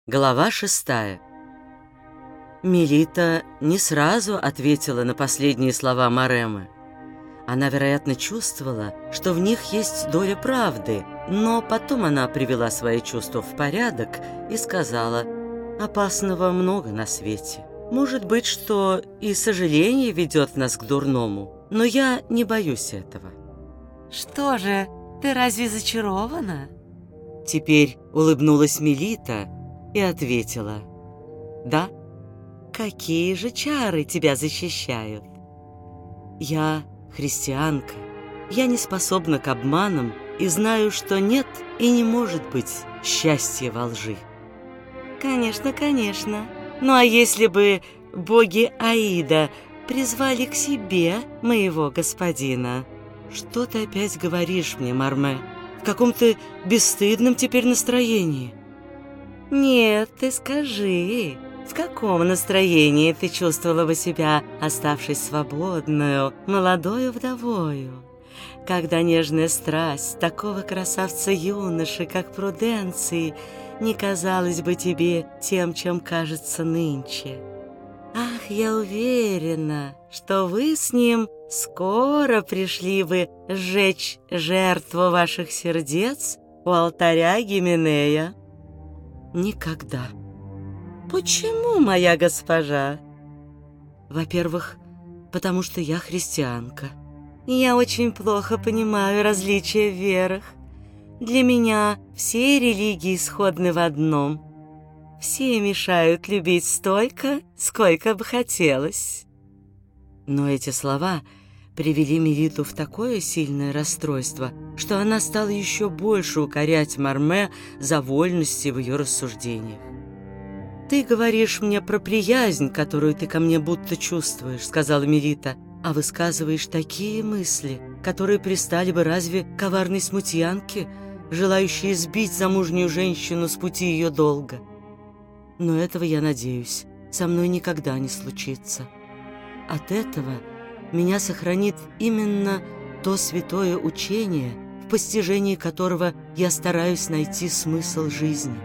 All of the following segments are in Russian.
Глава 6. Мелита не сразу ответила на последние слова Маремы. Она, вероятно, чувствовала, что в них есть доля правды, но потом она привела свои чувства в порядок и сказала: «Опасного много на свете. Может быть, что и сожаление ведет нас к дурному, но я не боюсь этого». «Что же, ты разве зачарована?» Теперь улыбнулась Мелита и ответила: «Да, какие же чары тебя защищают? Я христианка, я не способна к обманам и знаю, что нет и не может быть счастья во лжи». «Конечно, конечно. Ну а если бы боги Аида призвали к себе моего господина?» «Что ты опять говоришь мне, Марме? В каком-то бесстыдном теперь настроении». «Нет, ты скажи, в каком настроении ты чувствовала бы себя, оставшись свободную, молодою вдовою, когда нежная страсть такого красавца-юноши, как Пруденций, не казалась бы тебе тем, чем кажется нынче? Ах, я уверена, что вы с ним скоро пришли бы сжечь жертву ваших сердец у алтаря Гименея». «Никогда». «Почему, моя госпожа?» «Во-первых, потому что я христианка». «Я очень плохо понимаю различия в верах. Для меня все религии сходны в одном. Все мешают любить столько, сколько бы хотелось». Но эти слова привели Мелиту в такое сильное расстройство, что она стала еще больше укорять Марме за вольности в ее рассуждениях. «Ты говоришь мне про приязнь, которую ты ко мне будто чувствуешь», — сказала Мелита, «а высказываешь такие мысли, которые пристали бы разве коварной смутьянке, желающей сбить замужнюю женщину с пути ее долга. Но этого, я надеюсь, со мной никогда не случится. От этого меня сохранит именно то святое учение, в постижении которого я стараюсь найти смысл жизни.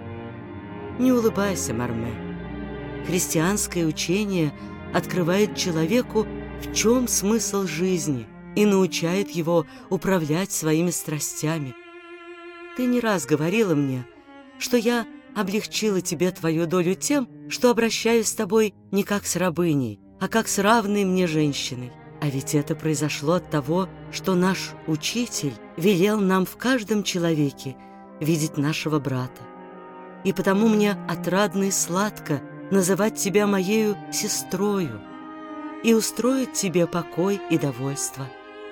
Не улыбайся, Марме. Христианское учение открывает человеку, в чем смысл жизни, и научает его управлять своими страстями. Ты не раз говорила мне, что я облегчила тебе твою долю тем, что обращаюсь с тобой не как с рабыней, а как с равной мне женщиной. А ведь это произошло от того, что наш учитель велел нам в каждом человеке видеть нашего брата. И потому мне отрадно и сладко называть тебя моею сестрою и устроить тебе покой и довольство.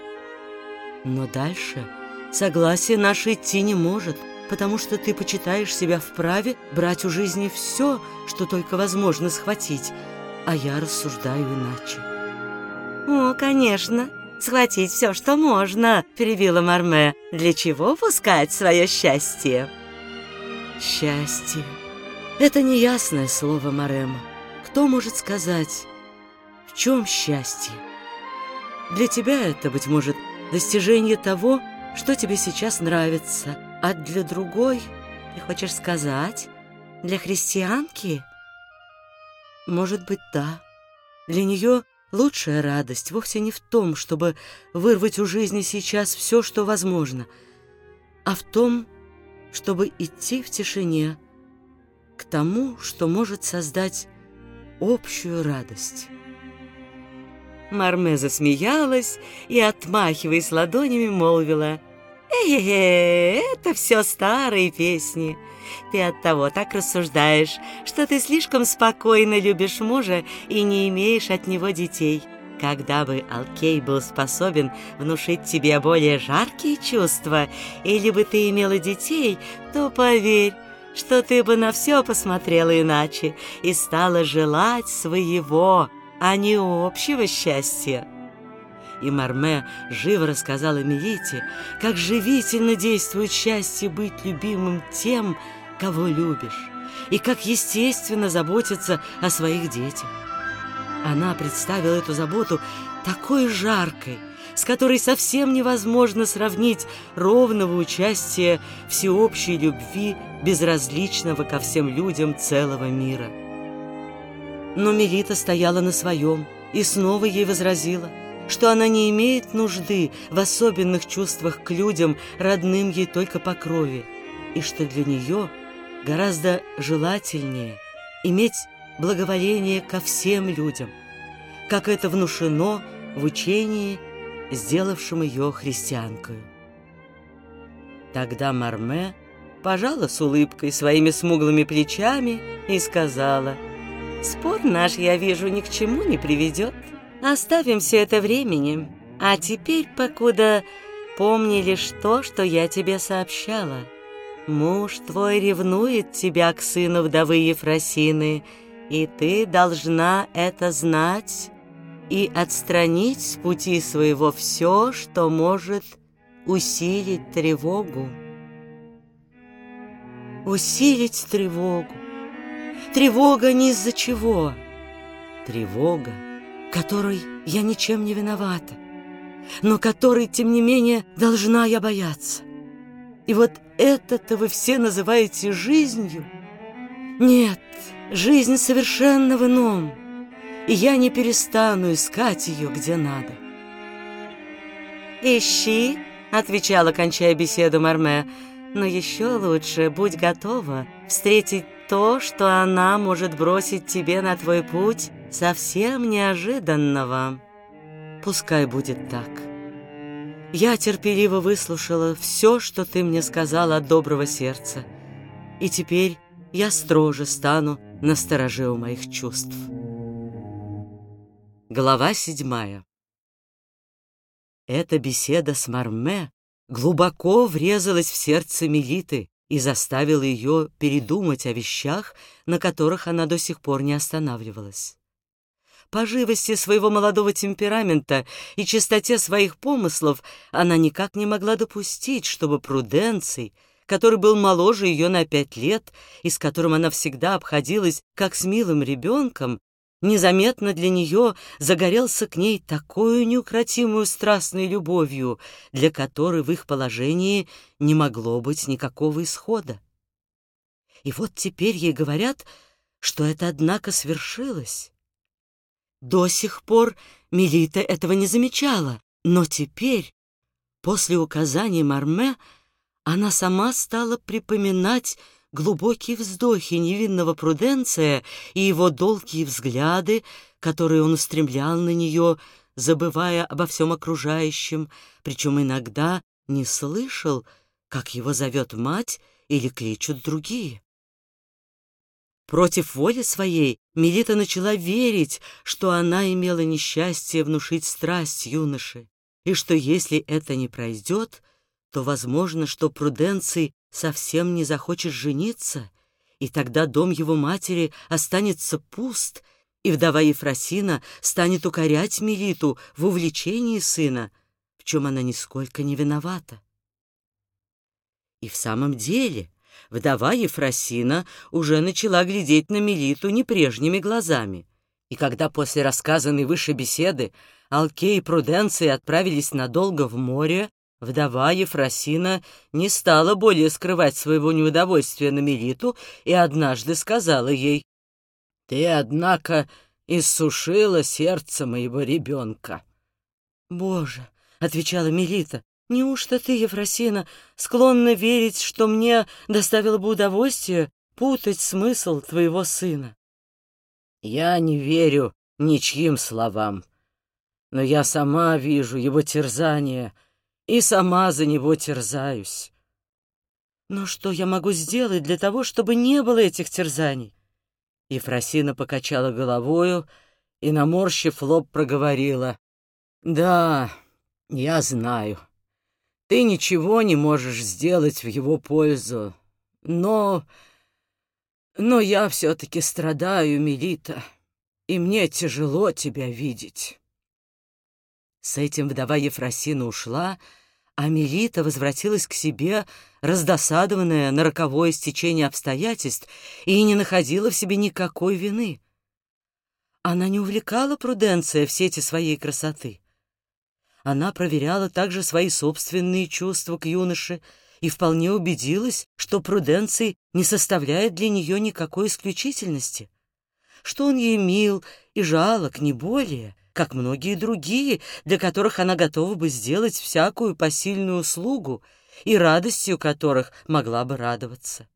Но дальше согласие наше идти не может, потому что ты почитаешь себя вправе брать у жизни все, что только возможно схватить, а я рассуждаю иначе». «О, конечно, схватить все, что можно», — перебила Марме. «Для чего пускать свое счастье?» «Счастье — это неясное слово, Марема. Кто может сказать, в чем счастье? Для тебя это, быть может, достижение того, что тебе сейчас нравится, а для другой, ты хочешь сказать, для христианки?» Может быть, да. Для нее лучшая радость вовсе не в том, чтобы вырвать у жизни сейчас все, что возможно, а в том, чтобы идти в тишине к тому, что может создать общую радость. Марме засмеялась и, отмахиваясь ладонями, молвила: это все старые песни. Ты оттого так рассуждаешь, что ты слишком спокойно любишь мужа и не имеешь от него детей. Когда бы Алкей был способен внушить тебе более жаркие чувства, или бы ты имела детей, то поверь, что ты бы на все посмотрела иначе и стала желать своего, а не общего счастья». И Марме живо рассказала Мелите, как живительно действует счастье быть любимым тем, кого любишь, и как естественно заботиться о своих детях. Она представила эту заботу такой жаркой, с которой совсем невозможно сравнить ровного участия всеобщей любви, безразличного ко всем людям целого мира. Но Мелита стояла на своем и снова ей возразила, что она не имеет нужды в особенных чувствах к людям, родным ей только по крови, и что для нее гораздо желательнее иметь благоволение ко всем людям, как это внушено в учении, сделавшем ее христианкою. Тогда Марме пожала с улыбкой своими смуглыми плечами и сказала: «Спор наш, я вижу, ни к чему не приведет. Оставим все это временем. А теперь, покуда помни лишь то, что я тебе сообщала. Муж твой ревнует тебя к сыну вдовы Ефросины, и ты должна это знать и отстранить с пути своего все, что может усилить тревогу». Усилить тревогу. Тревога ни из-за чего. Тревога, которой я ничем не виновата, но которой, тем не менее, должна я бояться. И вот это-то вы все называете жизнью? Нет, жизнь совершенно в ином, и я не перестану искать ее где надо. «Ищи», — отвечала, кончая беседу, Марме, «но еще лучше будь готова встретить то, что она может бросить тебе на твой путь совсем неожиданного». Пускай будет так. Я терпеливо выслушала все, что ты мне сказала от доброго сердца, и теперь я строже стану настороже у моих чувств. Глава 7. Эта беседа с Марме глубоко врезалась в сердце Мелиты и заставила ее передумать о вещах, на которых она до сих пор не останавливалась. По живости своего молодого темперамента и чистоте своих помыслов она никак не могла допустить, чтобы Пруденций, который был моложе ее на 5 лет и с которым она всегда обходилась как с милым ребенком, незаметно для нее загорелся к ней такую неукротимую страстной любовью, для которой в их положении не могло быть никакого исхода. И вот теперь ей говорят, что это, однако, свершилось. До сих пор Мелита этого не замечала, но теперь, после указаний Марме, она сама стала припоминать глубокие вздохи невинного Пруденция и его долгие взгляды, которые он устремлял на нее, забывая обо всем окружающем, причем иногда не слышал, как его зовет мать или кличут другие. Против воли своей Мелита начала верить, что она имела несчастье внушить страсть юноше, и что если это не пройдет, то возможно, что Пруденций совсем не захочет жениться, и тогда дом его матери останется пуст, и вдова Ефросина станет укорять Мелиту в увлечении сына, в чем она нисколько не виновата. И в самом деле вдова Ефросина уже начала глядеть на Мелиту не прежними глазами, и когда после рассказанной выше беседы Алкей и Пруденций отправились надолго в море, вдова Ефросина не стала более скрывать своего неудовольствия на Мелиту и однажды сказала ей: «Ты, однако, иссушила сердце моего ребенка». «Боже!» — отвечала Мелита, «неужто ты, Ефросина, склонна верить, что мне доставило бы удовольствие путать смысл твоего сына?» «Я не верю ничьим словам, но я сама вижу его терзание и сама за него терзаюсь». «Но что я могу сделать для того, чтобы не было этих терзаний?» Ефросина покачала головою и, наморщив лоб, проговорила: «Да, я знаю. Ты ничего не можешь сделать в его пользу, но я все-таки страдаю, Мелита, и мне тяжело тебя видеть». С этим вдова Ефросина ушла, а Мелита возвратилась к себе, раздосадованная на роковое стечение обстоятельств, и не находила в себе никакой вины. Она не увлекала Пруденция в сети своей красоты. Она проверяла также свои собственные чувства к юноше и вполне убедилась, что Пруденций не составляет для нее никакой исключительности, что он ей мил и жалок не более, как многие другие, для которых она готова бы сделать всякую посильную услугу и радостью которых могла бы радоваться.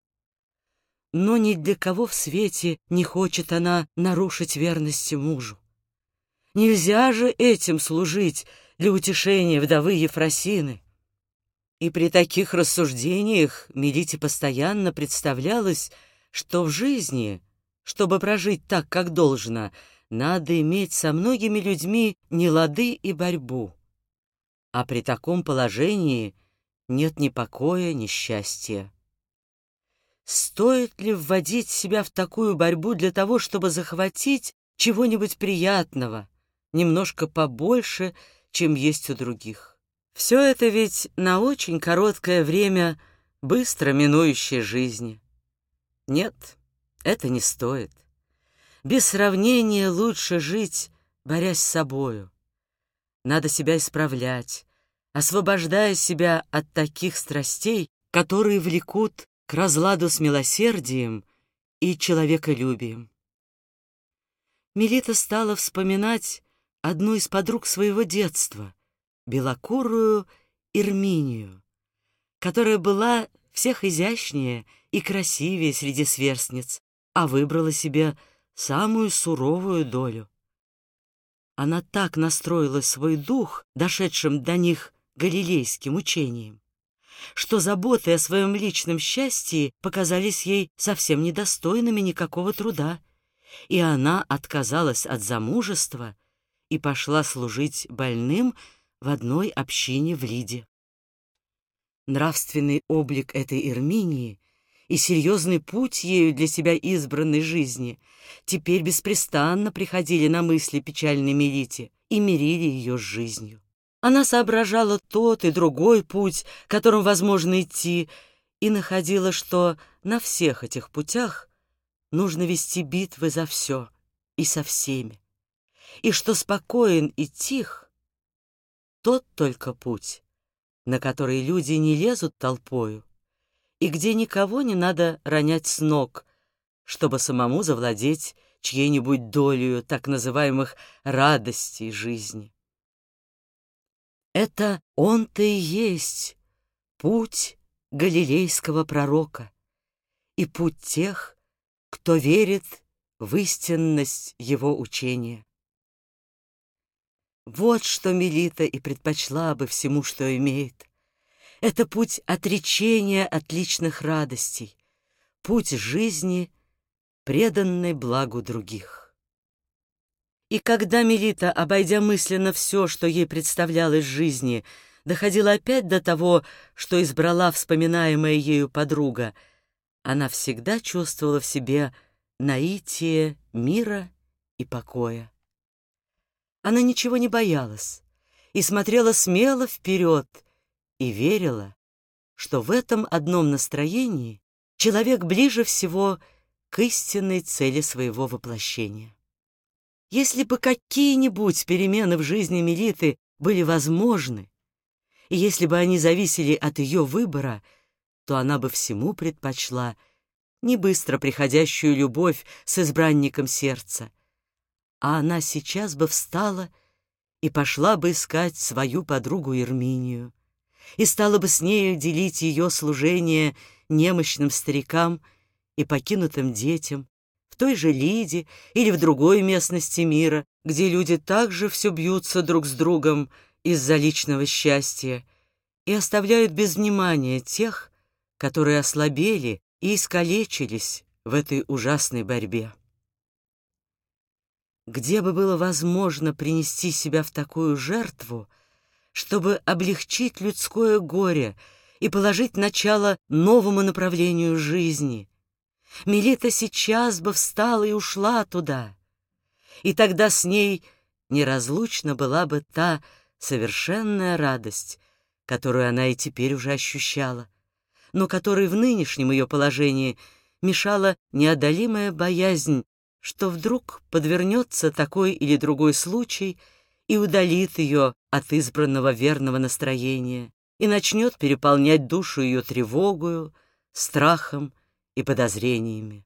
Но ни для кого в свете не хочет она нарушить верности мужу. Нельзя же этим служить для утешения вдовы Ефросины. И при таких рассуждениях Мелите постоянно представлялось, что в жизни, чтобы прожить так, как должно, надо иметь со многими людьми нелады и борьбу. А при таком положении нет ни покоя, ни счастья. Стоит ли вводить себя в такую борьбу для того, чтобы захватить чего-нибудь приятного, немножко побольше, чем есть у других? Все это ведь на очень короткое время быстро минующей жизни. Нет, это не стоит. Без сравнения лучше жить, борясь с собою. Надо себя исправлять, освобождая себя от таких страстей, которые влекут к разладу с милосердием и человеколюбием. Мелита стала вспоминать одну из подруг своего детства, белокурую Ирминию, которая была всех изящнее и красивее среди сверстниц, а выбрала себе самую суровую долю. Она так настроила свой дух, дошедшим до них галилейским учением, что заботы о своем личном счастье показались ей совсем недостойными никакого труда, и она отказалась от замужества и пошла служить больным в одной общине в Лиде. Нравственный облик этой Ирминии и серьезный путь ею для себя избранной жизни теперь беспрестанно приходили на мысли печальной Мелите и мирили ее с жизнью. Она соображала тот и другой путь, которым возможно идти, и находила, что на всех этих путях нужно вести битвы за все и со всеми, и что спокоен и тих тот только путь, на который люди не лезут толпою, и где никого не надо ронять с ног, чтобы самому завладеть чьей-нибудь долею так называемых радостей жизни. Это он-то и есть путь галилейского пророка и путь тех, кто верит в истинность его учения. Вот что Мелита и предпочла бы всему, что имеет. Это путь отречения от личных радостей, путь жизни, преданной благу других. И когда Мелита, обойдя мысленно все, что ей представлялось в жизни, доходила опять до того, что избрала вспоминаемая ею подруга, она всегда чувствовала в себе наитие мира и покоя. Она ничего не боялась и смотрела смело вперед, и верила, что в этом одном настроении человек ближе всего к истинной цели своего воплощения. Если бы какие-нибудь перемены в жизни Мелиты были возможны, и если бы они зависели от ее выбора, то она бы всему предпочла не быстро приходящую любовь с избранником сердца, а она сейчас бы встала и пошла бы искать свою подругу Ирминию, и стала бы с нею делить ее служение немощным старикам и покинутым детям в той же Лиде или в другой местности мира, где люди также все бьются друг с другом из-за личного счастья и оставляют без внимания тех, которые ослабели и искалечились в этой ужасной борьбе. Где бы было возможно принести себя в такую жертву, чтобы облегчить людское горе и положить начало новому направлению жизни, Мелита сейчас бы встала и ушла туда, и тогда с ней неразлучна была бы та совершенная радость, которую она и теперь уже ощущала, но которой в нынешнем ее положении мешала неодолимая боязнь, что вдруг подвернется такой или другой случай, и удалит ее от избранного верного настроения, и начнет переполнять душу ее тревогою, страхом и подозрениями.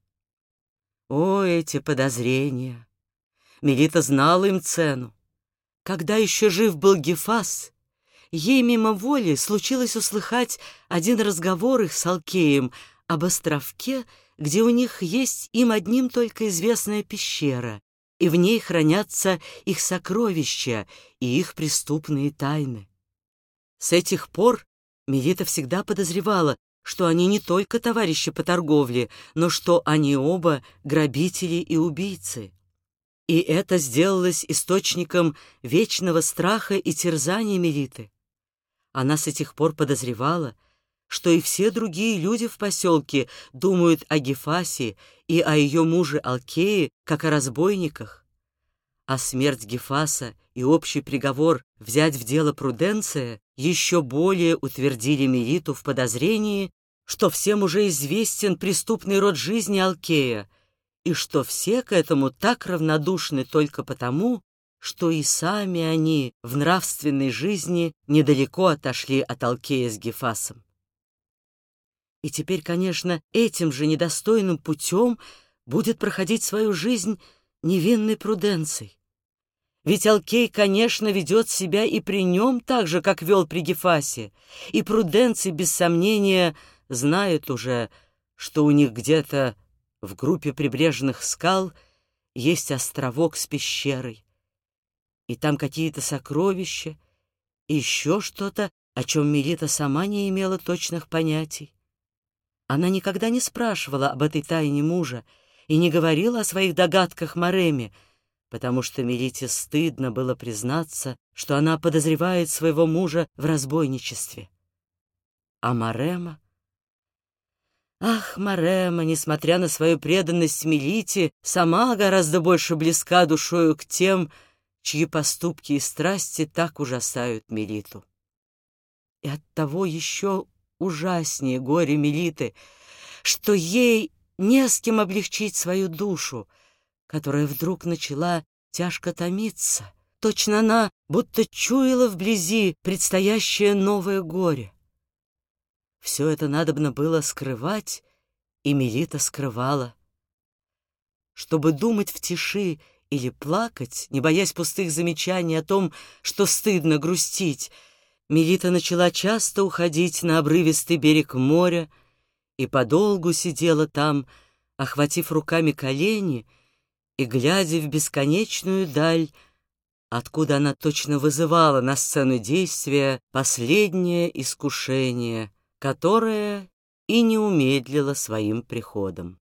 О, эти подозрения! Мелита знала им цену. Когда еще жив был Гефас, ей мимо воли случилось услыхать один разговор их с Алкеем об островке, где у них есть им одним только известная пещера, и в ней хранятся их сокровища и их преступные тайны. С этих пор Мелита всегда подозревала, что они не только товарищи по торговле, но что они оба грабители и убийцы. И это сделалось источником вечного страха и терзания Мелиты. Она с этих пор подозревала, что и все другие люди в поселке думают о Гефасе и о ее муже Алкее, как о разбойниках. А смерть Гефаса и общий приговор взять в дело Пруденция еще более утвердили Мелиту в подозрении, что всем уже известен преступный род жизни Алкея, и что все к этому так равнодушны только потому, что и сами они в нравственной жизни недалеко отошли от Алкея с Гефасом. И теперь, конечно, этим же недостойным путем будет проходить свою жизнь невинный Пруденций. Ведь Алкей, конечно, ведет себя и при нем так же, как вел при Гефасе, и Пруденций, без сомнения, знает уже, что у них где-то в группе прибрежных скал есть островок с пещерой, и там какие-то сокровища, и еще что-то, о чем Мелита сама не имела точных понятий. Она никогда не спрашивала об этой тайне мужа и не говорила о своих догадках Мареме, потому что Мелите стыдно было признаться, что она подозревает своего мужа в разбойничестве. А Марема? Ах, Марема, несмотря на свою преданность Мелите, сама гораздо больше близка душою к тем, чьи поступки и страсти так ужасают Мелиту. И оттого еще ужаснее горе Мелиты, что ей не с кем облегчить свою душу, которая вдруг начала тяжко томиться. Точно она будто чуяла вблизи предстоящее новое горе. Все это надобно было скрывать, и Мелита скрывала. Чтобы думать в тиши или плакать, не боясь пустых замечаний о том, что стыдно грустить, Мелита начала часто уходить на обрывистый берег моря и подолгу сидела там, охватив руками колени и глядя в бесконечную даль, откуда она точно вызывала на сцену действия последнее искушение, которое и не умедлило своим приходом.